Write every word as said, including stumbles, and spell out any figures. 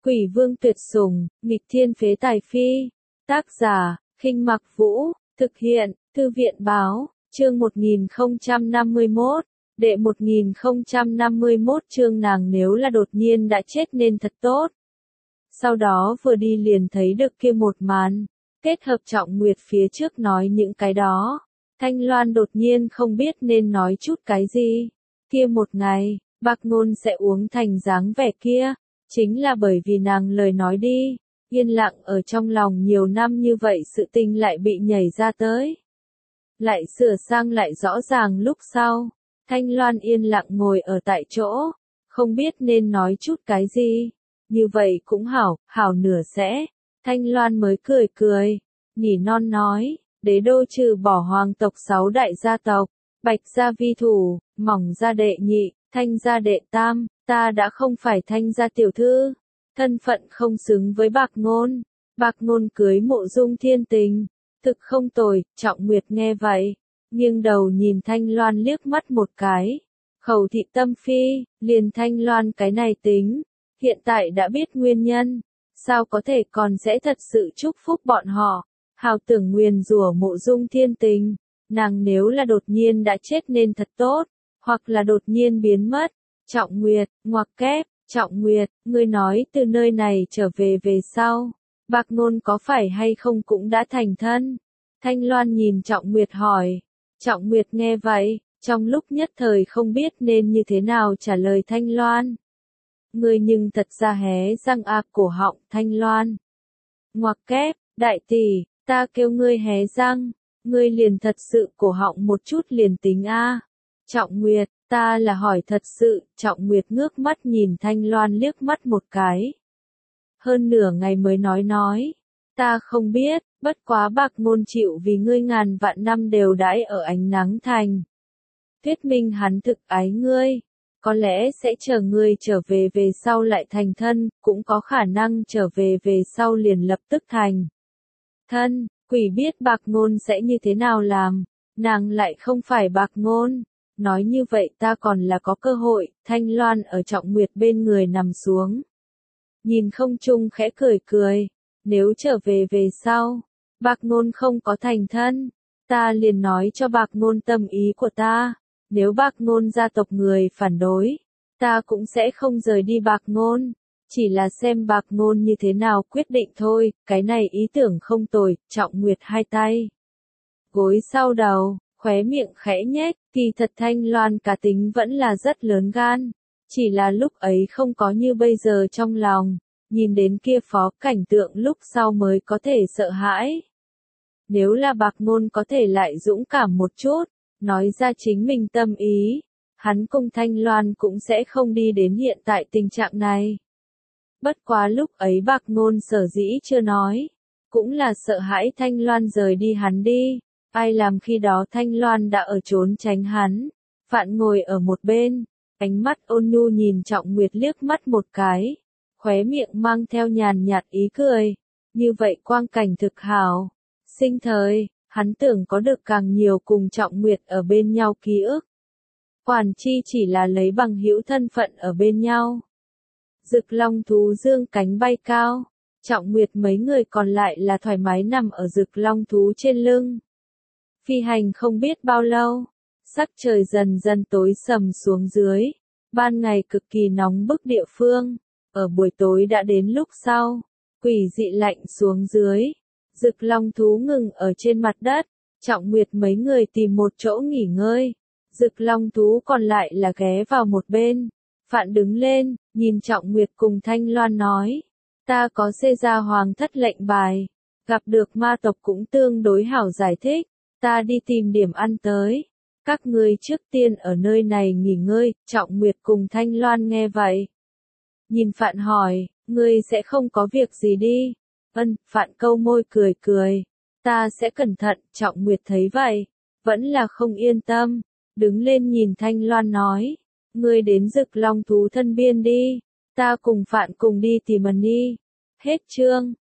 Quỷ vương tuyệt sủng, nghịch thiên phế tài phi. Tác giả, Khinh Mặc Vũ, thực hiện, Thư viện báo, chương một nghìn không trăm năm mươi mốt, đệ một nghìn không trăm năm mươi mốt chương nàng nếu là đột nhiên đã chết nên thật tốt. Sau đó vừa đi liền thấy được kia một màn, kết hợp Trọng Nguyệt phía trước nói những cái đó. Thanh Loan đột nhiên không biết nên nói chút cái gì. Kia một ngày, Bạc Ngôn sẽ uống thành dáng vẻ kia, chính là bởi vì nàng lời nói đi, yên lặng ở trong lòng nhiều năm như vậy sự tình lại bị nhảy ra tới. Lại sửa sang lại rõ ràng lúc sau, Thanh Loan yên lặng ngồi ở tại chỗ, không biết nên nói chút cái gì. Như vậy cũng hảo, hảo nửa sẽ. Thanh Loan mới cười cười, nỉ non nói, đế đô trừ bỏ hoàng tộc sáu đại gia tộc, Bạch gia vi thủ, Mỏng gia đệ nhị, Thanh gia đệ tam, ta đã không phải Thanh gia tiểu thư, thân phận không xứng với Bạc Ngôn. Bạc Ngôn cưới Mộ Dung Thiên Tình, thực không tồi. Trọng Nguyệt nghe vậy, nghiêng đầu nhìn Thanh Loan liếc mắt một cái, khẩu thị tâm phi, liền Thanh Loan cái này tính, hiện tại đã biết nguyên nhân, sao có thể còn sẽ thật sự chúc phúc bọn họ. Hào tưởng nguyền rủa Mộ Dung Thiên Tình, nàng nếu là đột nhiên đã chết nên thật tốt, hoặc là đột nhiên biến mất. Trọng Nguyệt, ngoặc kép, Trọng Nguyệt, ngươi nói từ nơi này trở về về sau, Bạc Ngôn có phải hay không cũng đã thành thân? Thanh Loan nhìn Trọng Nguyệt hỏi. Trọng Nguyệt nghe vậy, trong lúc nhất thời không biết nên như thế nào trả lời Thanh Loan. Ngươi nhưng thật ra hé răng ạp cổ họng. Thanh Loan, ngoặc kép, đại tỷ, ta kêu ngươi hé răng, ngươi liền thật sự cổ họng một chút liền tính a. Trọng Nguyệt, ta là hỏi thật sự. Trọng Nguyệt ngước mắt nhìn Thanh Loan liếc mắt một cái. Hơn nửa ngày mới nói nói, ta không biết, bất quá Bạc Ngôn chịu vì ngươi ngàn vạn năm đều đãi ở ánh nắng thành. Thuyết minh hắn thực ái ngươi, có lẽ sẽ chờ ngươi trở về về sau lại thành thân, cũng có khả năng trở về về sau liền lập tức thành thân. Quỷ biết Bạc Ngôn sẽ như thế nào làm, nàng lại không phải Bạc Ngôn. Nói như vậy ta còn là có cơ hội. Thanh Loan ở Trọng Nguyệt bên người nằm xuống, nhìn không trung khẽ cười cười, nếu trở về về sau, Bạc Ngôn không có thành thân, ta liền nói cho Bạc Ngôn tâm ý của ta, nếu Bạc Ngôn gia tộc người phản đối, ta cũng sẽ không rời đi Bạc Ngôn, chỉ là xem Bạc Ngôn như thế nào quyết định thôi. Cái này ý tưởng không tồi. Trọng Nguyệt hai tay gối sau đầu, khóe miệng khẽ nhếch, kỳ thật Thanh Loan cá tính vẫn là rất lớn gan, chỉ là lúc ấy không có như bây giờ trong lòng, nhìn đến kia phó cảnh tượng lúc sau mới có thể sợ hãi. Nếu là Bạc Ngôn có thể lại dũng cảm một chút, nói ra chính mình tâm ý, hắn cùng Thanh Loan cũng sẽ không đi đến hiện tại tình trạng này. Bất quá lúc ấy Bạc Ngôn sở dĩ chưa nói, cũng là sợ hãi Thanh Loan rời đi hắn đi. Ai làm khi đó Thanh Loan đã ở trốn tránh hắn. Phạn ngồi ở một bên, ánh mắt ôn nhu nhìn Trọng Nguyệt liếc mắt một cái, khóe miệng mang theo nhàn nhạt ý cười. Như vậy quang cảnh thực hảo. Sinh thời, hắn tưởng có được càng nhiều cùng Trọng Nguyệt ở bên nhau ký ức. Quản chi chỉ là lấy bằng hữu thân phận ở bên nhau. Rực long thú dương cánh bay cao, Trọng Nguyệt mấy người còn lại là thoải mái nằm ở rực long thú trên lưng. Phi hành không biết bao lâu, sắc trời dần dần tối sầm xuống dưới, ban ngày cực kỳ nóng bức địa phương, ở buổi tối đã đến lúc sau, quỷ dị lạnh xuống dưới, rực long thú ngừng ở trên mặt đất, Trọng Nguyệt mấy người tìm một chỗ nghỉ ngơi, rực long thú còn lại là ghé vào một bên. Phạn đứng lên, nhìn Trọng Nguyệt cùng Thanh Loan nói, ta có xê gia hoàng thất lệnh bài, gặp được ma tộc cũng tương đối hảo giải thích. Ta đi tìm điểm ăn tới, các ngươi trước tiên ở nơi này nghỉ ngơi. Trọng Nguyệt cùng Thanh Loan nghe vậy, nhìn Phạn hỏi, ngươi sẽ không có việc gì đi? Ân. Phạn câu môi cười cười, ta sẽ cẩn thận. Trọng Nguyệt thấy vậy, vẫn là không yên tâm, đứng lên nhìn Thanh Loan nói, ngươi đến rực long thú thân biên đi, ta cùng Phạn cùng đi tìm ẩn đi. Hết chương.